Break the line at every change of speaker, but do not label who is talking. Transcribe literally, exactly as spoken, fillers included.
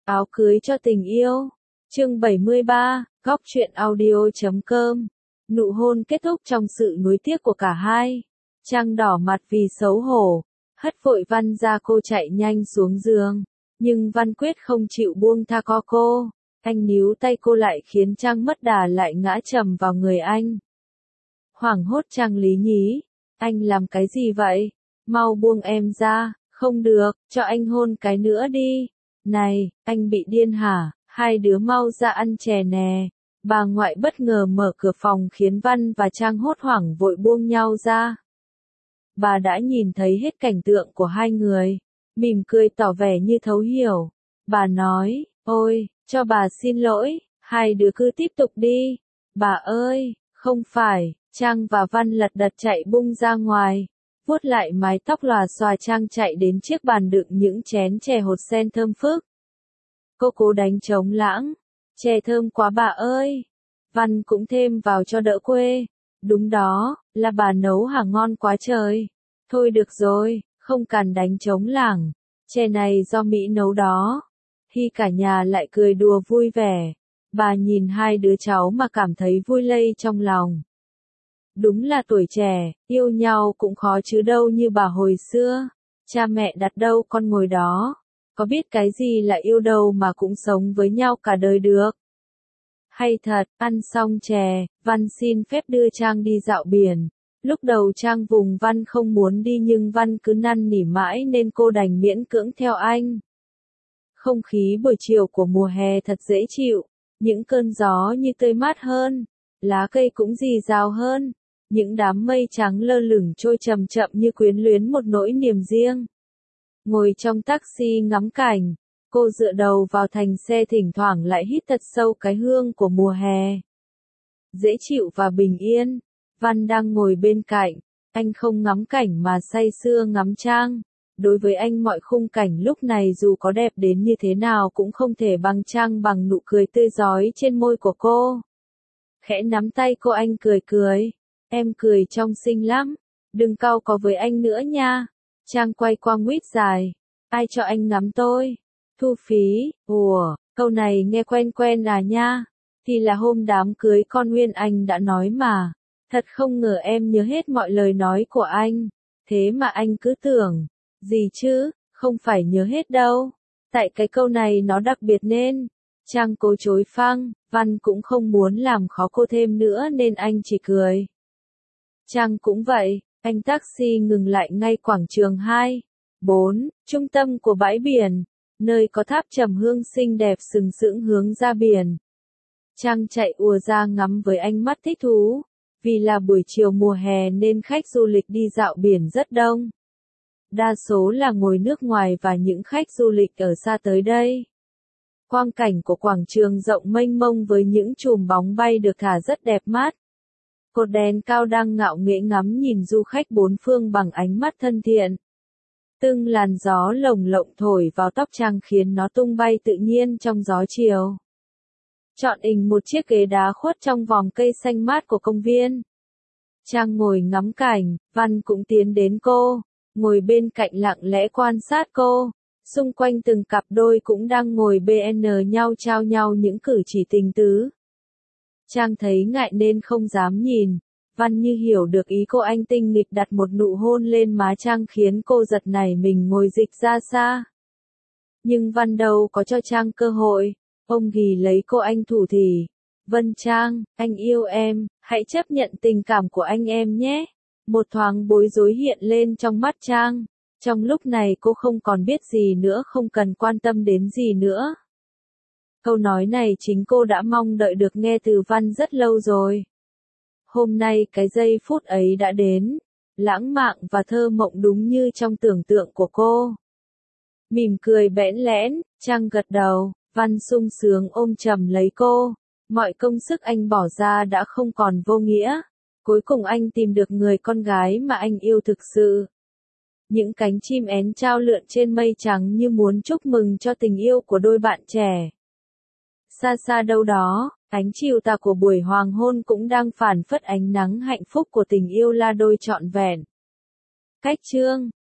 Áo cưới cho tình yêu. Chương bảy mươi ba, góc truyện audio chấm com. Nụ hôn kết thúc trong sự nuối tiếc của cả hai. Trang đỏ mặt vì xấu hổ, hất vội Văn ra, cô chạy nhanh xuống giường. Nhưng Văn quyết không chịu buông tha co cô. Anh níu tay cô lại khiến Trang mất đà lại ngã trầm vào người anh. Hoảng hốt Trang lý nhí. Anh làm cái gì vậy? Mau buông em ra. Không được, cho anh hôn cái nữa đi. Này, anh bị điên hả? Hai đứa mau ra ăn chè nè. Bà ngoại bất ngờ mở cửa phòng khiến Văn và Trang hốt hoảng vội buông nhau ra. Bà đã nhìn thấy hết cảnh tượng của hai người, mỉm cười tỏ vẻ như thấu hiểu. Bà nói, ôi, cho bà xin lỗi, hai đứa cứ tiếp tục đi. Bà ơi, không phải, Trang và Văn lật đật chạy bung ra ngoài, vuốt lại mái tóc lòa xòa. Trang chạy đến chiếc bàn đựng những chén chè hột sen thơm phức. Cô cố đánh trống lãng, chè thơm quá bà ơi. Văn cũng thêm vào cho đỡ quê. Đúng đó, là bà nấu hả, ngon quá trời. Thôi được rồi, không cần đánh trống lảng, chè này do Mỹ nấu đó. Khi cả nhà lại cười đùa vui vẻ, bà nhìn hai đứa cháu mà cảm thấy vui lây trong lòng. Đúng là tuổi trẻ, yêu nhau cũng khó chứ đâu như bà hồi xưa. Cha mẹ đặt đâu con ngồi đó, có biết cái gì là yêu đâu mà cũng sống với nhau cả đời được. Hay thật, ăn xong chè, Văn xin phép đưa Trang đi dạo biển. Lúc đầu Trang vùng Văn không muốn đi nhưng Văn cứ năn nỉ mãi nên cô đành miễn cưỡng theo anh. Không khí buổi chiều của mùa hè thật dễ chịu, những cơn gió như tươi mát hơn, lá cây cũng rì rào hơn, những đám mây trắng lơ lửng trôi chậm chậm như quyến luyến một nỗi niềm riêng. Ngồi trong taxi ngắm cảnh, cô dựa đầu vào thành xe thỉnh thoảng lại hít thật sâu cái hương của mùa hè. Dễ chịu và bình yên. Văn đang ngồi bên cạnh, anh không ngắm cảnh mà say sưa ngắm Trang. Đối với anh mọi khung cảnh lúc này dù có đẹp đến như thế nào cũng không thể bằng Trang, bằng nụ cười tươi rói trên môi của cô. Khẽ nắm tay cô anh cười cười, em cười trông xinh lắm, đừng cau có với anh nữa nha. Trang quay qua nguyết dài, ai cho anh ngắm tôi? Thu phí, ủa, câu này nghe quen quen à nha, thì là hôm đám cưới con Nguyên anh đã nói mà. Thật không ngờ em nhớ hết mọi lời nói của anh, thế mà anh cứ tưởng, gì chứ, không phải nhớ hết đâu, tại cái câu này nó đặc biệt nên. Trang cố chối phăng, Văn cũng không muốn làm khó cô thêm nữa nên anh chỉ cười. Trang cũng vậy, anh taxi ngừng lại ngay quảng trường hai, bốn, trung tâm của bãi biển, nơi có tháp trầm hương xinh đẹp sừng sững hướng ra biển. Trang chạy ùa ra ngắm với ánh mắt thích thú. Vì là buổi chiều mùa hè nên khách du lịch đi dạo biển rất đông. Đa số là người nước ngoài và những khách du lịch ở xa tới đây. Quang cảnh của quảng trường rộng mênh mông với những chùm bóng bay được thả rất đẹp mắt. Cột đèn cao đang ngạo nghễ ngắm nhìn du khách bốn phương bằng ánh mắt thân thiện. Từng làn gió lồng lộng thổi vào tóc Trang khiến nó tung bay tự nhiên trong gió chiều. Chọn ình một chiếc ghế đá khuất trong vòng cây xanh mát của công viên. Trang ngồi ngắm cảnh, Văn cũng tiến đến cô, ngồi bên cạnh lặng lẽ quan sát cô. Xung quanh từng cặp đôi cũng đang ngồi bên nhau trao nhau những cử chỉ tình tứ. Trang thấy ngại nên không dám nhìn. Văn như hiểu được ý cô, anh tinh nghịch đặt một nụ hôn lên má Trang khiến cô giật nảy mình ngồi dịch ra xa. Nhưng Văn đâu có cho Trang cơ hội. Ông ghì lấy cô anh thủ thỉ. Vân Trang, anh yêu em, hãy chấp nhận tình cảm của anh em nhé. Một thoáng bối rối hiện lên trong mắt Trang. Trong lúc này cô không còn biết gì nữa, không cần quan tâm đến gì nữa. Câu nói này chính cô đã mong đợi được nghe từ Văn rất lâu rồi. Hôm nay cái giây phút ấy đã đến. Lãng mạn và thơ mộng đúng như trong tưởng tượng của cô. Mỉm cười bẽn lẽn, Trang gật đầu. Văn sung sướng ôm chầm lấy cô. Mọi công sức anh bỏ ra đã không còn vô nghĩa. Cuối cùng anh tìm được người con gái mà anh yêu thực sự. Những cánh chim én trao lượn trên mây trắng như muốn chúc mừng cho tình yêu của đôi bạn trẻ. Xa xa đâu đó, ánh chiều tà của buổi hoàng hôn cũng đang phản phất ánh nắng hạnh phúc của tình yêu la đôi trọn vẹn. Cách chương